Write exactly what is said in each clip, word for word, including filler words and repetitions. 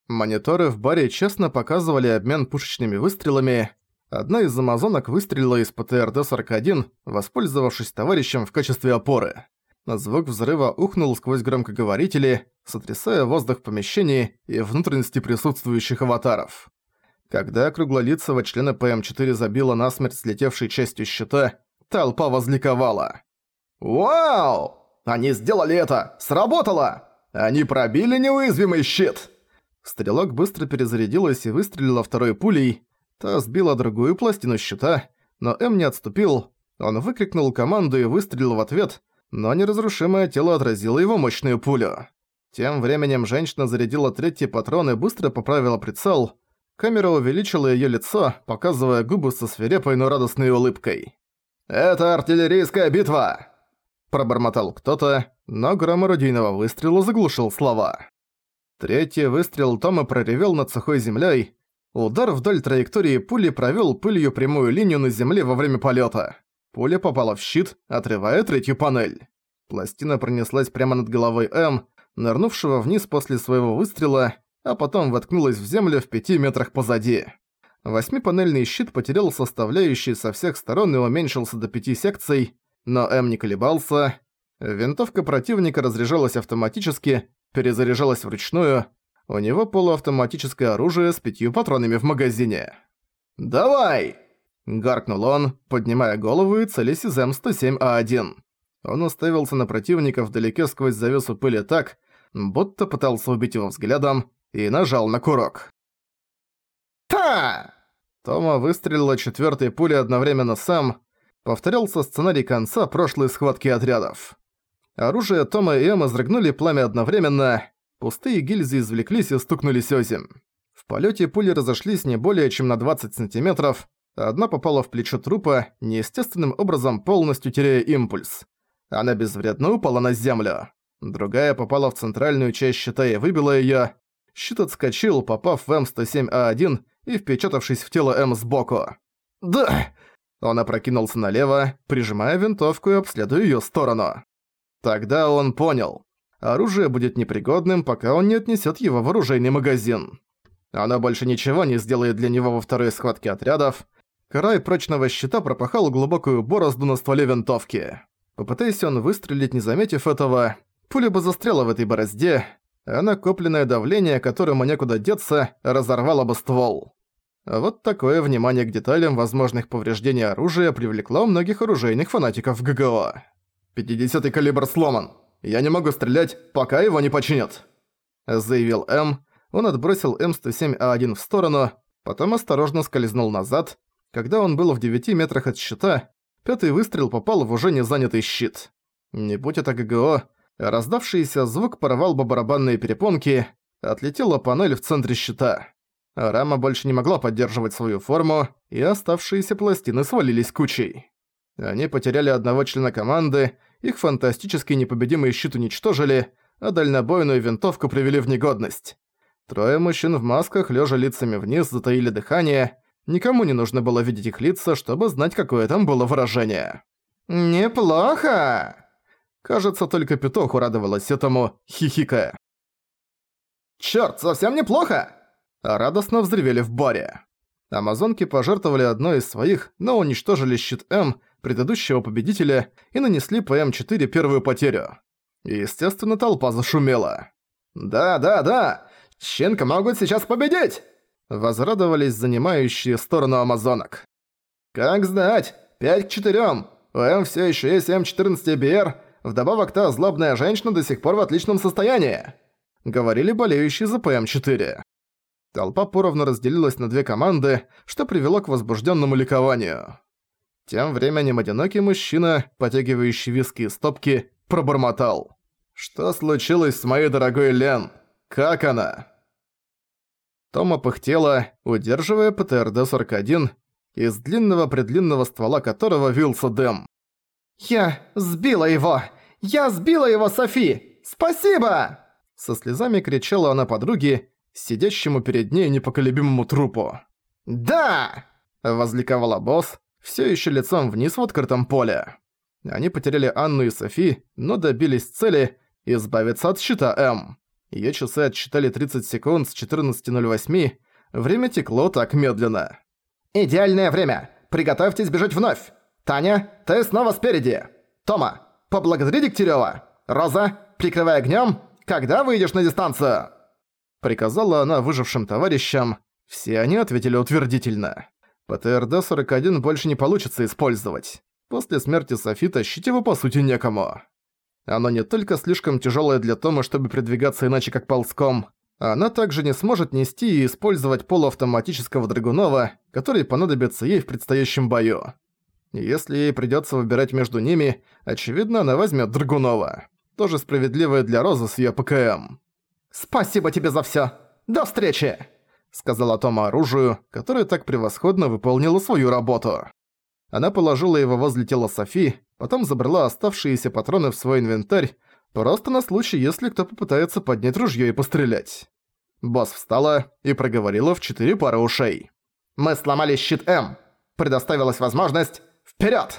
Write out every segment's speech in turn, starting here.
Мониторы в баре честно показывали обмен пушечными выстрелами. Одна из амазонок выстрелила из ПТРД сорок один, воспользовавшись товарищем в качестве опоры. Звук взрыва ухнул сквозь громкоговорители, сотрясая воздух в помещении и внутренности присутствующих аватаров. Когда круглолицего члена ПМ четыре забило насмерть слетевшей частью щита, толпа возликовала. «Вау! Они сделали это! Сработало! Они пробили неуязвимый щит!» Стрелок быстро перезарядилась и выстрелила второй пулей. Та сбила другую пластину щита, но М не отступил. Он выкрикнул команду и выстрелил в ответ, но неразрушимое тело отразило его мощную пулю. Тем временем женщина зарядила третий патрон и быстро поправила прицел. Камера увеличила её лицо, показывая губы со свирепой, но радостной улыбкой. «Это артиллерийская битва!» Пробормотал кто-то, но гром орудийного выстрела заглушил слова. Третий выстрел Тома проревел над сухой землей. Удар вдоль траектории пули провёл пылью прямую линию на земле во время полёта. Пуля попала в щит, отрывая третью панель. Пластина пронеслась прямо над головой М, нырнувшего вниз после своего выстрела, а потом воткнулась в землю в пяти метрах позади. Восьмипанельный щит потерял составляющие со всех сторон и уменьшился до пяти секций, но М не колебался. Винтовка противника разряжалась автоматически, перезаряжалась вручную. У него полуавтоматическое оружие с пятью патронами в магазине. «Давай!» – гаркнул он, поднимая голову и целясь из М сто семь А один. Он уставился на противника вдалеке сквозь завесу пыли так, будто пытался убить его взглядом, и нажал на курок. «Та!» Тома выстрелила четвёртой пулей одновременно сам. Повторялся сценарий конца прошлой схватки отрядов. Оружие Тома и Эм изрыгнули пламя одновременно, пустые гильзы извлеклись и стукнулись озимь. В полёте пули разошлись не более чем на двадцать сантиметров, одна попала в плечо трупа, неестественным образом полностью теряя импульс. Она безвредно упала на землю. Другая попала в центральную часть щита и выбила её. Щит отскочил, попав в М сто семь А один и впечатавшись в тело М сбоку. «Да!» Он опрокинулся налево, прижимая винтовку и обследуя её сторону. Тогда он понял. Оружие будет непригодным, пока он не отнесёт его в оружейный магазин. Оно больше ничего не сделает для него во второй схватке отрядов. Край прочного щита пропахал глубокую борозду на стволе винтовки. Попытаясь он выстрелить, не заметив этого, пуля бы застряла в этой борозде, а накопленное давление, которому некуда деться, разорвало бы ствол. Вот такое внимание к деталям возможных повреждений оружия привлекло у многих оружейных фанатиков ГГО. «Пятидесятый калибр сломан. Я не могу стрелять, пока его не починят», — заявил М. Он отбросил М сто семь А один в сторону, потом осторожно скользнул назад. Когда он был в девяти метрах от щита, пятый выстрел попал в уже не занятый щит. Не будь это ГГО, раздавшийся звук порвал бы барабанные перепонки, отлетела панель в центре щита. Рама больше не могла поддерживать свою форму, и оставшиеся пластины свалились кучей. Они потеряли одного члена команды, их фантастически непобедимый щит уничтожили, а дальнобойную винтовку привели в негодность. Трое мужчин в масках, лежа лицами вниз, затаили дыхание. Никому не нужно было видеть их лица, чтобы знать, какое там было выражение. «Неплохо!» Кажется, только Петуху радовалась этому, хихикая. «Чёрт, совсем неплохо!» Радостно взревели в баре. Амазонки пожертвовали одной из своих, но уничтожили щит М, предыдущего победителя, и нанесли по М четыре первую потерю. Естественно, толпа зашумела. «Да, да, да! Щенка могут сейчас победить!» Возрадовались занимающие сторону амазонок. «Как знать, пять к четырем. У М все еще есть М четырнадцать А Б Р, вдобавок та злобная женщина до сих пор в отличном состоянии», говорили болеющие за П М четыре. Толпа поровну разделилась на две команды, что привело к возбужденному ликованию. Тем временем одинокий мужчина, потягивающий виски из стопки, пробормотал. «Что случилось с моей дорогой Лен? Как она?» Тома пыхтела, удерживая ПТРД сорок один, из длинного-предлинного ствола которого вился дым. «Я сбила его! Я сбила его, Софи! Спасибо!» Со слезами кричала она подруге, сидящему перед ней непоколебимому трупу. «Да!» – возликовала босс, все еще лицом вниз в открытом поле. Они потеряли Анну и Софи, но добились цели – избавиться от щита М. Её часы отсчитали тридцать секунд с четырнадцати ноль восемь. Время текло так медленно. «Идеальное время! Приготовьтесь бежать вновь! Таня, ты снова спереди! Тома, поблагодари Дегтярёва! Роза, прикрывай огнём, когда выйдешь на дистанцию!» Приказала она выжившим товарищам. Все они ответили утвердительно. ПТРД сорок один больше не получится использовать. После смерти Софи тащить его по сути некому. Оно не только слишком тяжелое для Томы, чтобы передвигаться иначе как ползком, она также не сможет нести и использовать полуавтоматического Драгунова, который понадобится ей в предстоящем бою. Если ей придется выбирать между ними, очевидно, она возьмет Драгунова. Тоже справедливое для Розы с её ПКМ. «Спасибо тебе за всё! До встречи!» сказала Тома оружию, которое так превосходно выполнило свою работу. Она положила его возле тела Софи, потом забрала оставшиеся патроны в свой инвентарь, просто на случай, если кто попытается поднять ружьё и пострелять. Босс встала и проговорила в четыре пары ушей. «Мы сломали щит М. Предоставилась возможность. Вперёд!»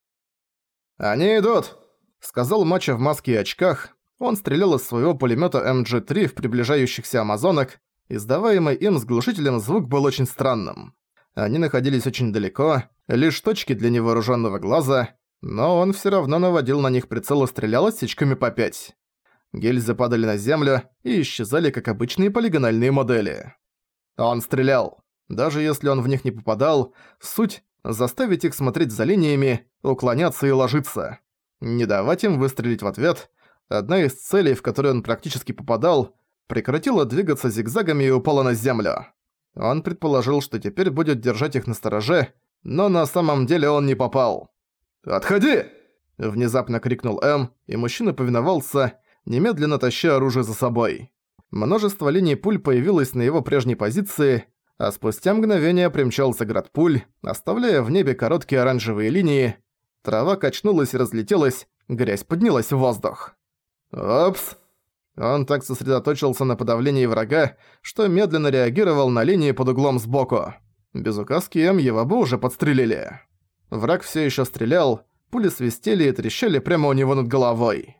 «Они идут!» — сказал Мачо в маске и очках. Он стрелял из своего пулемёта эм джи три в приближающихся амазонок. Издаваемый им с глушителем звук был очень странным. Они находились очень далеко, лишь точки для невооружённого глаза, но он всё равно наводил на них прицел и стрелял отсечками по пять. Гильзы падали на землю и исчезали, как обычные полигональные модели. Он стрелял. Даже если он в них не попадал, суть — заставить их смотреть за линиями, уклоняться и ложиться. Не давать им выстрелить в ответ. Одна из целей, в которой он практически попадал, прекратила двигаться зигзагами и упала на землю. Он предположил, что теперь будет держать их настороже, но на самом деле он не попал. «Отходи!» – внезапно крикнул М, и мужчина повиновался, немедленно таща оружие за собой. Множество линий пуль появилось на его прежней позиции, а спустя мгновение примчался град пуль, оставляя в небе короткие оранжевые линии. Трава качнулась и разлетелась, грязь поднялась в воздух. «Опс!» Он так сосредоточился на подавлении врага, что медленно реагировал на линии под углом сбоку. Без указки М его бы уже подстрелили. Враг всё ещё стрелял, пули свистели и трещали прямо у него над головой.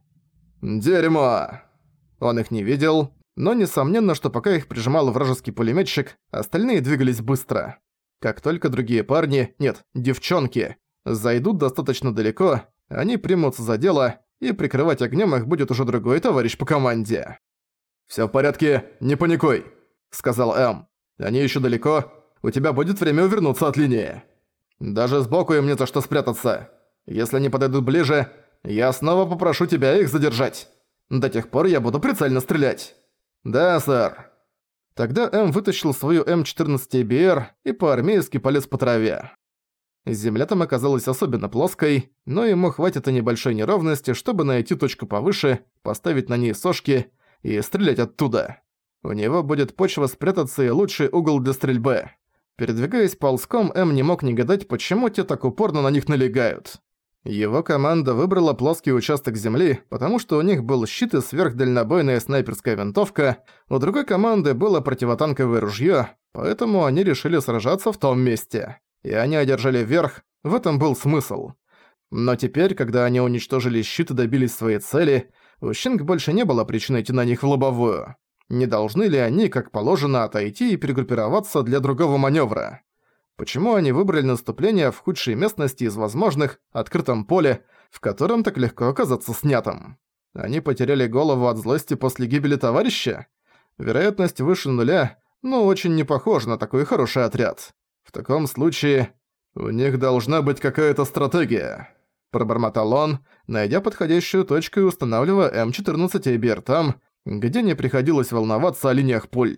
«Дерьмо!» Он их не видел, но несомненно, что пока их прижимал вражеский пулемётчик, остальные двигались быстро. Как только другие парни, нет, девчонки, зайдут достаточно далеко, они примутся за дело, и прикрывать огнём их будет уже другой товарищ по команде. «Всё в порядке, не паникуй», — сказал М. «Они ещё далеко, у тебя будет время увернуться от линии. Даже сбоку им не за что спрятаться. Если они подойдут ближе, я снова попрошу тебя их задержать. До тех пор я буду прицельно стрелять». «Да, сэр». Тогда М вытащил свою эм четырнадцать эй би ар и по-армейски полез по траве. Земля там оказалась особенно плоской, но ему хватит и небольшой неровности, чтобы найти точку повыше, поставить на ней сошки и стрелять оттуда. У него будет почва спрятаться и лучший угол для стрельбы. Передвигаясь ползком, М не мог не гадать, почему те так упорно на них налегают. Его команда выбрала плоский участок земли, потому что у них был щит и сверхдальнобойная снайперская винтовка, у другой команды было противотанковое ружьё, поэтому они решили сражаться в том месте. И они одержали верх, в этом был смысл. Но теперь, когда они уничтожили щит и добились своей цели, у Щинг больше не было причин идти на них в лобовую. Не должны ли они, как положено, отойти и перегруппироваться для другого маневра? Почему они выбрали наступление в худшей местности из возможных, открытом поле, в котором так легко оказаться снятым? Они потеряли голову от злости после гибели товарища? Вероятность выше нуля, но очень не похожа на такой хороший отряд. В таком случае, у них должна быть какая-то стратегия. Пробормотал он, найдя подходящую точку и устанавливая эм четырнадцать эй би ар там, где не приходилось волноваться о линиях пуль.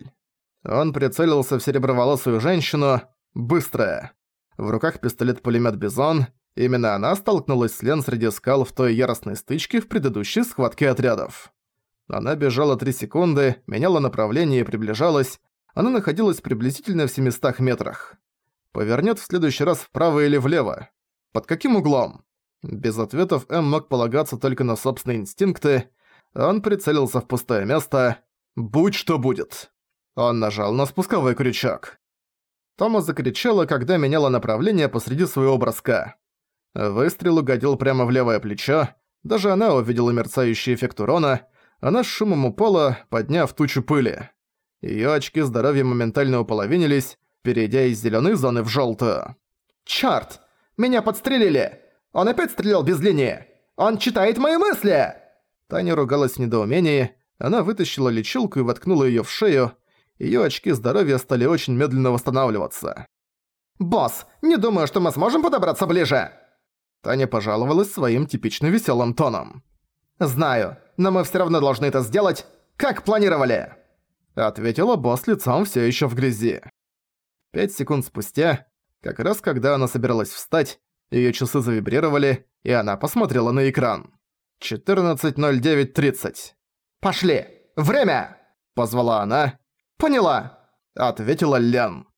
Он прицелился в сереброволосую женщину, быстрая. В руках пистолет-пулемёт «Бизон», именно она столкнулась с Лен среди скал в той яростной стычке в предыдущей схватке отрядов. Она бежала три секунды, меняла направление и приближалась, она находилась приблизительно в семистах метрах. Повернёт в следующий раз вправо или влево. Под каким углом? Без ответов М мог полагаться только на собственные инстинкты. Он прицелился в пустое место. «Будь что будет!» Он нажал на спусковой крючок. Тома закричала, когда меняла направление посреди своего броска. Выстрел угодил прямо в левое плечо. Даже она увидела мерцающий эффект урона. Она с шумом упала, подняв тучу пыли. Её очки здоровья моментально уполовинились, перейдя из зелёной зоны в жёлтую. «Чёрт! Меня подстрелили! Он опять стрелял без линии! Он читает мои мысли!» Таня ругалась в недоумении, она вытащила лечилку и воткнула её в шею. Её очки здоровья стали очень медленно восстанавливаться. «Босс, не думаю, что мы сможем подобраться ближе!» Таня пожаловалась своим типично весёлым тоном. «Знаю, но мы всё равно должны это сделать, как планировали!» Ответила босс лицом всё ещё в грязи. Пять секунд спустя, как раз когда она собиралась встать, её часы завибрировали, и она посмотрела на экран. четырнадцать ноль девять тридцать. «Пошли! Время!» – позвала она. «Поняла!» – ответила Лян.